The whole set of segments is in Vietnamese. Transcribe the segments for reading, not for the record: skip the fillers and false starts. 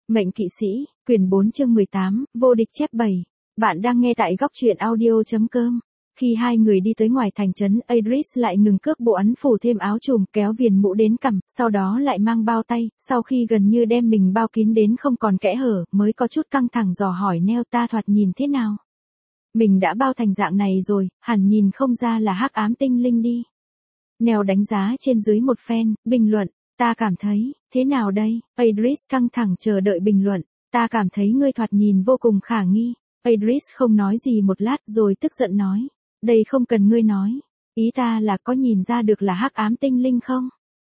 Mệnh kỵ sĩ, quyển 4 chương 18, vô địch chép 7. Bạn đang nghe tại góc truyện audio.com. Khi hai người đi tới ngoài thành trấn, Idris lại ngừng cước bộ ấn phủ thêm áo trùm, kéo viền mũ đến cằm, sau đó lại mang bao tay, sau khi gần như đem mình bao kín đến không còn kẽ hở, mới có chút căng thẳng dò hỏi Neo, ta thoạt nhìn thế nào? Mình đã bao thành dạng này rồi, hẳn nhìn không ra là hắc ám tinh linh đi. Neo đánh giá trên dưới một phen, bình luận, ta cảm thấy, thế nào đây? Idris căng thẳng chờ đợi bình luận, ta cảm thấy ngươi thoạt nhìn vô cùng khả nghi. Idris không nói gì một lát rồi tức giận nói, đây không cần ngươi nói, ý ta là có nhìn ra được là hắc ám tinh linh không?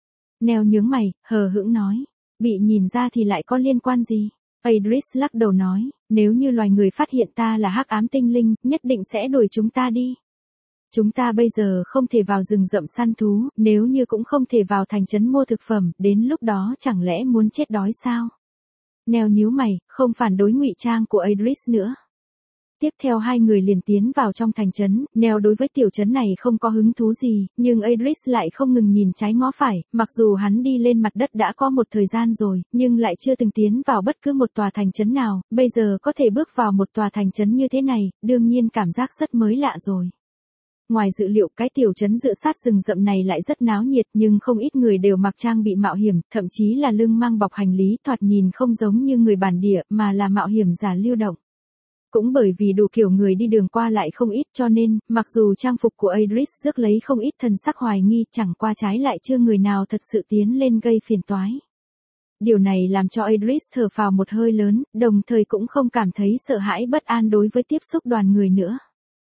Neo nhướng mày, hờ hững nói, bị nhìn ra thì lại có liên quan gì? Idris lắc đầu nói, nếu như loài người phát hiện ta là hắc ám tinh linh, nhất định sẽ đuổi chúng ta đi. Chúng ta bây giờ không thể vào rừng rậm săn thú, nếu như cũng không thể vào thành trấn mua thực phẩm, đến lúc đó chẳng lẽ muốn chết đói sao? Neo nhíu mày, không phản đối ngụy trang của Idris nữa. Tiếp theo hai người liền tiến vào trong thành trấn, Neo đối với tiểu trấn này không có hứng thú gì, nhưng Idris lại không ngừng nhìn trái ngó phải, mặc dù hắn đi lên mặt đất đã có một thời gian rồi, nhưng lại chưa từng tiến vào bất cứ một tòa thành trấn nào, bây giờ có thể bước vào một tòa thành trấn như thế này, đương nhiên cảm giác rất mới lạ rồi. Ngoài dự liệu, cái tiểu trấn dựa sát rừng rậm này lại rất náo nhiệt, nhưng không ít người đều mặc trang bị mạo hiểm, thậm chí là lưng mang bọc hành lý, thoạt nhìn không giống như người bản địa, mà là mạo hiểm giả lưu động. Cũng bởi vì đủ kiểu người đi đường qua lại không ít, cho nên, mặc dù trang phục của Idris rước lấy không ít thần sắc hoài nghi, chẳng qua trái lại chưa người nào thật sự tiến lên gây phiền toái. Điều này làm cho Idris thở phào một hơi lớn, đồng thời cũng không cảm thấy sợ hãi bất an đối với tiếp xúc đoàn người nữa.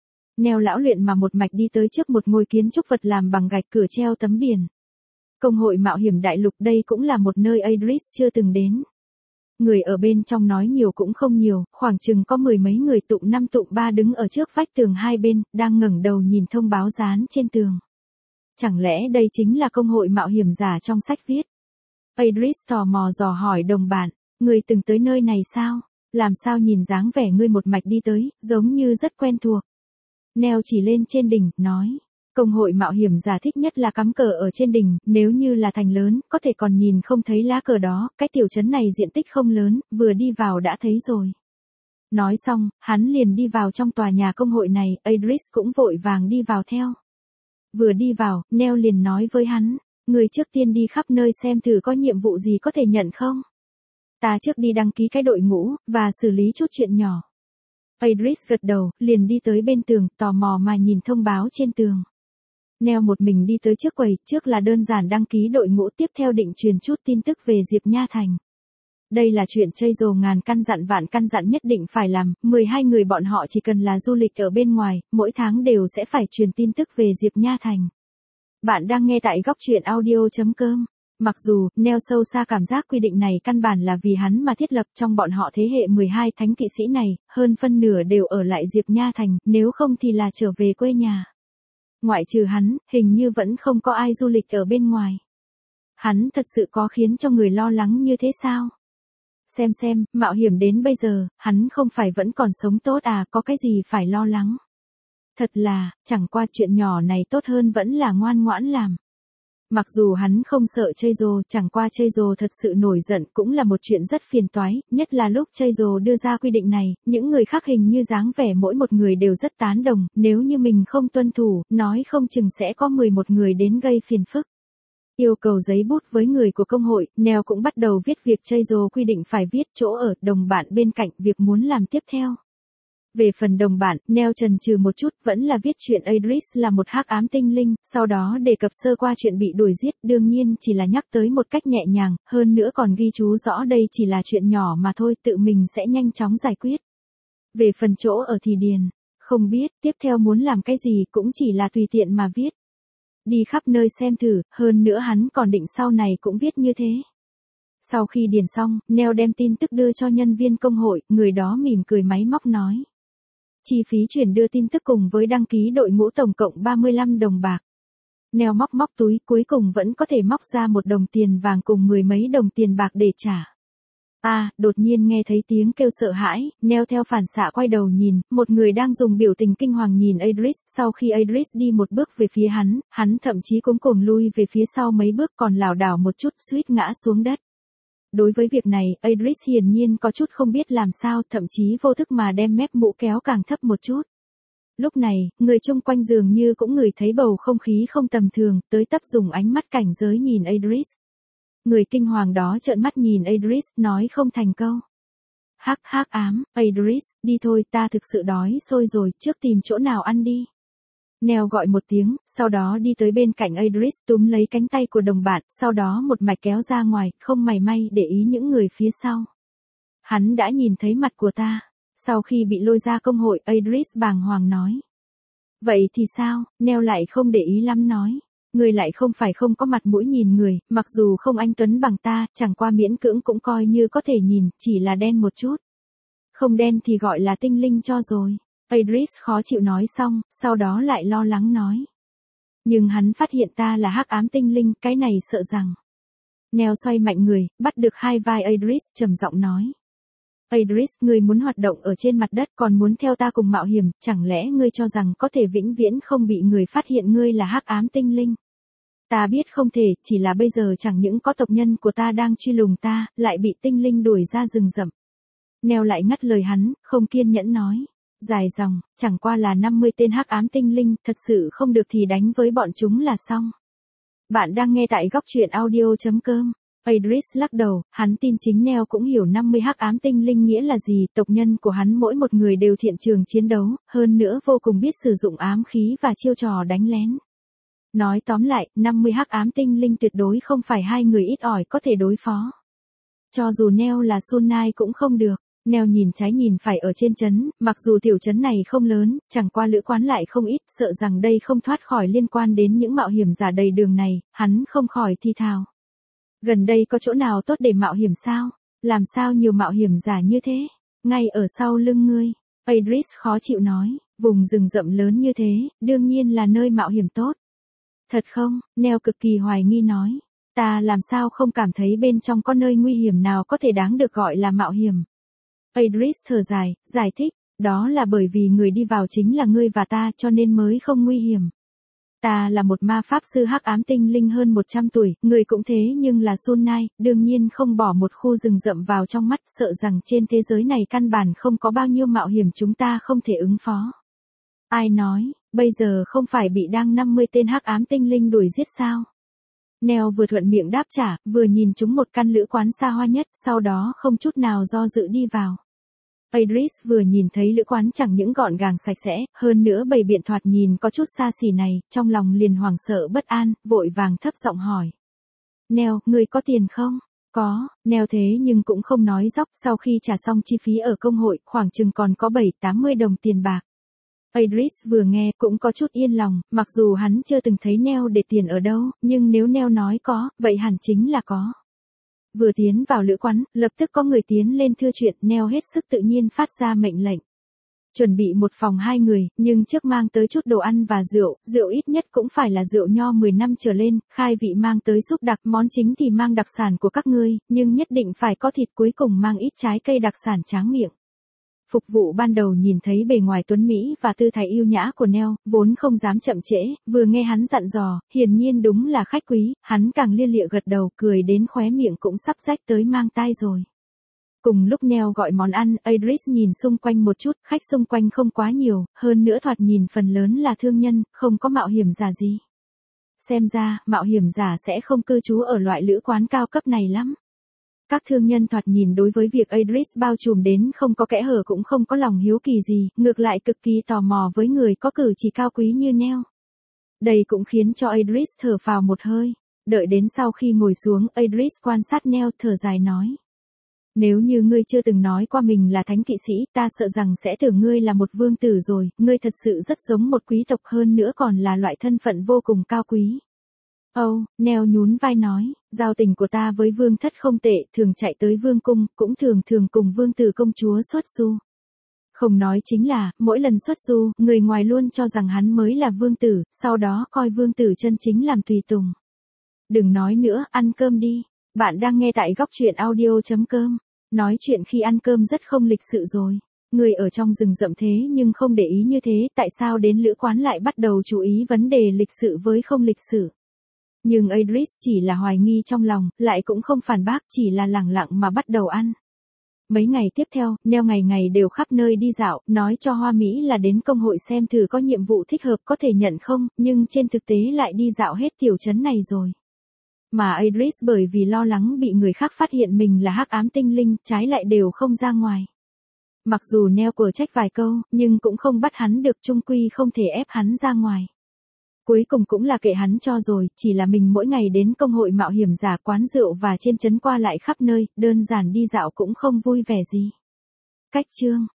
Neo lão luyện mà một mạch đi tới trước một ngôi kiến trúc vật làm bằng gạch, cửa treo tấm biển. Công hội mạo hiểm đại lục, đây cũng là một nơi Idris chưa từng đến. Người ở bên trong nói nhiều cũng không nhiều, khoảng chừng có mười mấy người tụng 5 tụng 3 đứng ở trước vách tường hai bên, đang ngẩng đầu nhìn thông báo dán trên tường. Chẳng lẽ đây chính là công hội mạo hiểm giả trong sách viết? Idris tò mò dò hỏi đồng bạn, người từng tới nơi này sao? Làm sao nhìn dáng vẻ ngươi một mạch đi tới, giống như rất quen thuộc. Neo chỉ lên trên đỉnh, nói, công hội mạo hiểm giả thích nhất là cắm cờ ở trên đỉnh, nếu như là thành lớn, có thể còn nhìn không thấy lá cờ đó, cái tiểu trấn này diện tích không lớn, vừa đi vào đã thấy rồi. Nói xong, hắn liền đi vào trong tòa nhà công hội này, Idris cũng vội vàng đi vào theo. Vừa đi vào, Neo liền nói với hắn, người trước tiên đi khắp nơi xem thử có nhiệm vụ gì có thể nhận không? Ta trước đi đăng ký cái đội ngũ, và xử lý chút chuyện nhỏ. Idris gật đầu, liền đi tới bên tường, tò mò mà nhìn thông báo trên tường. Neo một mình đi tới trước quầy, trước là đơn giản đăng ký đội ngũ, tiếp theo định truyền chút tin tức về Diệp Nha Thành. Đây là chuyện chơi rồ ngàn căn dặn vạn căn dặn nhất định phải làm, 12 người bọn họ chỉ cần là du lịch ở bên ngoài, mỗi tháng đều sẽ phải truyền tin tức về Diệp Nha Thành. Bạn đang nghe tại góc truyện audio.com. Mặc dù, Neo sâu xa cảm giác quy định này căn bản là vì hắn mà thiết lập, trong bọn họ thế hệ 12 thánh kỵ sĩ này, hơn phân nửa đều ở lại Diệp Nha Thành, nếu không thì là trở về quê nhà. Ngoại trừ hắn, hình như vẫn không có ai du lịch ở bên ngoài. Hắn thật sự có khiến cho người lo lắng như thế sao? Xem, mạo hiểm đến bây giờ, hắn không phải vẫn còn sống tốt à, có cái gì phải lo lắng? Thật là, chẳng qua chuyện nhỏ này tốt hơn vẫn là ngoan ngoãn làm. Mặc dù hắn không sợ chơi rồ, chẳng qua chơi rồ thật sự nổi giận cũng là một chuyện rất phiền toái, nhất là lúc chơi rồ đưa ra quy định này, những người khác hình như dáng vẻ mỗi một người đều rất tán đồng, nếu như mình không tuân thủ, nói không chừng sẽ có 11 người đến gây phiền phức. Yêu cầu giấy bút với người của công hội, Neo cũng bắt đầu viết việc chơi rồ quy định phải viết chỗ ở, đồng bạn bên cạnh, việc muốn làm tiếp theo. Về phần đồng bạn, Neo chần chừ một chút, vẫn là viết chuyện Idris là một hắc ám tinh linh, sau đó đề cập sơ qua chuyện bị đuổi giết, đương nhiên chỉ là nhắc tới một cách nhẹ nhàng, hơn nữa còn ghi chú rõ đây chỉ là chuyện nhỏ mà thôi, tự mình sẽ nhanh chóng giải quyết. Về phần chỗ ở thì điền, không biết, tiếp theo muốn làm cái gì cũng chỉ là tùy tiện mà viết. Đi khắp nơi xem thử, hơn nữa hắn còn định sau này cũng viết như thế. Sau khi điền xong, Neo đem tin tức đưa cho nhân viên công hội, người đó mỉm cười máy móc nói. Chi phí chuyển đưa tin tức cùng với đăng ký đội ngũ tổng cộng 35 đồng bạc. Neo móc túi, cuối cùng vẫn có thể móc ra 1 đồng tiền vàng cùng 10 mấy đồng tiền bạc để trả. Đột nhiên nghe thấy tiếng kêu sợ hãi, Neo theo phản xạ quay đầu nhìn, một người đang dùng biểu tình kinh hoàng nhìn Idris, sau khi Idris đi một bước về phía hắn thậm chí cuống cuồng lui về phía sau mấy bước, còn lảo đảo một chút suýt ngã xuống đất. Đối với việc này, Idris hiển nhiên có chút không biết làm sao, thậm chí vô thức mà đem mép mũ kéo càng thấp một chút. Lúc này, người chung quanh dường như cũng ngửi thấy bầu không khí không tầm thường, tới tấp dùng ánh mắt cảnh giới nhìn Idris. Người kinh hoàng đó trợn mắt nhìn Idris, nói không thành câu. Hắc hắc ám, Idris, đi thôi, ta thực sự đói sôi rồi, trước tìm chỗ nào ăn đi. Neo gọi một tiếng, sau đó đi tới bên cạnh Idris túm lấy cánh tay của đồng bạn, sau đó một mạch kéo ra ngoài, không mảy may để ý những người phía sau. Hắn đã nhìn thấy mặt của ta. Sau khi bị lôi ra công hội, Idris bàng hoàng nói. Vậy thì sao, Neo lại không để ý lắm nói. Người lại không phải không có mặt mũi nhìn người, mặc dù không anh tuấn bằng ta, chẳng qua miễn cưỡng cũng coi như có thể nhìn, chỉ là đen một chút. Không đen thì gọi là tinh linh cho rồi. Idris khó chịu nói xong, sau đó lại lo lắng nói. Nhưng hắn phát hiện ta là hắc ám tinh linh, cái này sợ rằng. Neo xoay mạnh người, bắt được hai vai Idris, trầm giọng nói. Idris, ngươi muốn hoạt động ở trên mặt đất còn muốn theo ta cùng mạo hiểm, chẳng lẽ ngươi cho rằng có thể vĩnh viễn không bị người phát hiện ngươi là hắc ám tinh linh? Ta biết không thể, chỉ là bây giờ chẳng những có tộc nhân của ta đang truy lùng ta, lại bị tinh linh đuổi ra rừng rậm. Neo lại ngắt lời hắn, không kiên nhẫn nói. Dài dòng, chẳng qua là 50 tên hắc ám tinh linh, thật sự không được thì đánh với bọn chúng là xong. Bạn đang nghe tại góc truyện audio.com. Idris lắc đầu, hắn tin chính Neo cũng hiểu 50 hắc ám tinh linh nghĩa là gì, tộc nhân của hắn mỗi một người đều thiện trường chiến đấu, hơn nữa vô cùng biết sử dụng ám khí và chiêu trò đánh lén. Nói tóm lại, 50 hắc ám tinh linh tuyệt đối không phải hai người ít ỏi có thể đối phó. Cho dù Neo là Sunai cũng không được. Neo nhìn trái nhìn phải ở trên trấn, mặc dù tiểu trấn này không lớn, chẳng qua lữ quán lại không ít, sợ rằng đây không thoát khỏi liên quan đến những mạo hiểm giả đầy đường này, hắn không khỏi thi thào. Gần đây có chỗ nào tốt để mạo hiểm sao? Làm sao nhiều mạo hiểm giả như thế? Ngay ở sau lưng ngươi. Idris khó chịu nói, vùng rừng rậm lớn như thế, đương nhiên là nơi mạo hiểm tốt. Thật không? Neo cực kỳ hoài nghi nói. Ta làm sao không cảm thấy bên trong có nơi nguy hiểm nào có thể đáng được gọi là mạo hiểm. Idris thở dài, giải thích, đó là bởi vì người đi vào chính là ngươi và ta cho nên mới không nguy hiểm. Ta là một ma pháp sư hắc ám tinh linh hơn 100 tuổi, người cũng thế nhưng là Sunai, đương nhiên không bỏ một khu rừng rậm vào trong mắt, sợ rằng trên thế giới này căn bản không có bao nhiêu mạo hiểm chúng ta không thể ứng phó. Ai nói, bây giờ không phải bị đang 50 tên hắc ám tinh linh đuổi giết sao? Neo vừa thuận miệng đáp trả, vừa nhìn chúng một căn lữ quán xa hoa nhất, sau đó không chút nào do dự đi vào. Idris vừa nhìn thấy lữ quán chẳng những gọn gàng sạch sẽ, hơn nữa bày biện thoạt nhìn có chút xa xỉ này, trong lòng liền hoảng sợ bất an, vội vàng thấp giọng hỏi. Neo, người có tiền không? Có, Neo thế nhưng cũng không nói dóc, sau khi trả xong chi phí ở công hội, khoảng chừng còn có 7-80 đồng tiền bạc. Idris vừa nghe cũng có chút yên lòng, mặc dù hắn chưa từng thấy Neo để tiền ở đâu, nhưng nếu Neo nói có, vậy hẳn chính là có. Vừa tiến vào lữ quán, lập tức có người tiến lên thưa chuyện, Neo hết sức tự nhiên phát ra mệnh lệnh. Chuẩn bị một phòng 2 người, nhưng trước mang tới chút đồ ăn và rượu, rượu ít nhất cũng phải là rượu nho 10 năm trở lên, khai vị mang tới súp đặc, món chính thì mang đặc sản của các ngươi, nhưng nhất định phải có thịt, cuối cùng mang ít trái cây đặc sản tráng miệng. Phục vụ ban đầu nhìn thấy bề ngoài tuấn Mỹ và tư thái yêu nhã của Neo, vốn không dám chậm trễ, vừa nghe hắn dặn dò, hiển nhiên đúng là khách quý, hắn càng lia lịa gật đầu, cười đến khóe miệng cũng sắp rách tới mang tai rồi. Cùng lúc Neo gọi món ăn, Idris nhìn xung quanh một chút, khách xung quanh không quá nhiều, hơn nữa thoạt nhìn phần lớn là thương nhân, không có mạo hiểm giả gì. Xem ra, mạo hiểm giả sẽ không cư trú ở loại lữ quán cao cấp này lắm. Các thương nhân thoạt nhìn đối với việc Idris bao trùm đến không có kẽ hở cũng không có lòng hiếu kỳ gì, ngược lại cực kỳ tò mò với người có cử chỉ cao quý như Neo. Đây cũng khiến cho Idris thở phào một hơi. Đợi đến sau khi ngồi xuống, Idris quan sát Neo, thở dài nói. Nếu như ngươi chưa từng nói qua mình là thánh kỵ sĩ, ta sợ rằng sẽ tưởng ngươi là một vương tử rồi, ngươi thật sự rất giống một quý tộc, hơn nữa còn là loại thân phận vô cùng cao quý. Neo nhún vai nói, giao tình của ta với vương thất không tệ, thường chạy tới vương cung, cũng thường cùng vương tử công chúa xuất du. Không nói chính là, mỗi lần xuất du, người ngoài luôn cho rằng hắn mới là vương tử, sau đó coi vương tử chân chính làm tùy tùng. Đừng nói nữa, ăn cơm đi. Bạn đang nghe tại góc truyện audio.com. Nói chuyện khi ăn cơm rất không lịch sự rồi. Người ở trong rừng rậm thế nhưng không để ý như thế, tại sao đến lữ quán lại bắt đầu chú ý vấn đề lịch sự với không lịch sự? Nhưng Idris chỉ là hoài nghi trong lòng, lại cũng không phản bác, chỉ là lẳng lặng mà bắt đầu ăn. Mấy ngày tiếp theo, Neo ngày ngày đều khắp nơi đi dạo, nói cho Hoa Mỹ là đến công hội xem thử có nhiệm vụ thích hợp có thể nhận không, nhưng trên thực tế lại đi dạo hết tiểu trấn này rồi. Mà Idris bởi vì lo lắng bị người khác phát hiện mình là hắc ám tinh linh, trái lại đều không ra ngoài. Mặc dù Neo quở trách vài câu, nhưng cũng không bắt hắn được, chung quy không thể ép hắn ra ngoài. Cuối cùng cũng là kệ hắn cho rồi, chỉ là mình mỗi ngày đến công hội mạo hiểm giả, quán rượu và trên trấn qua lại khắp nơi, đơn giản đi dạo cũng không vui vẻ gì. Cách chương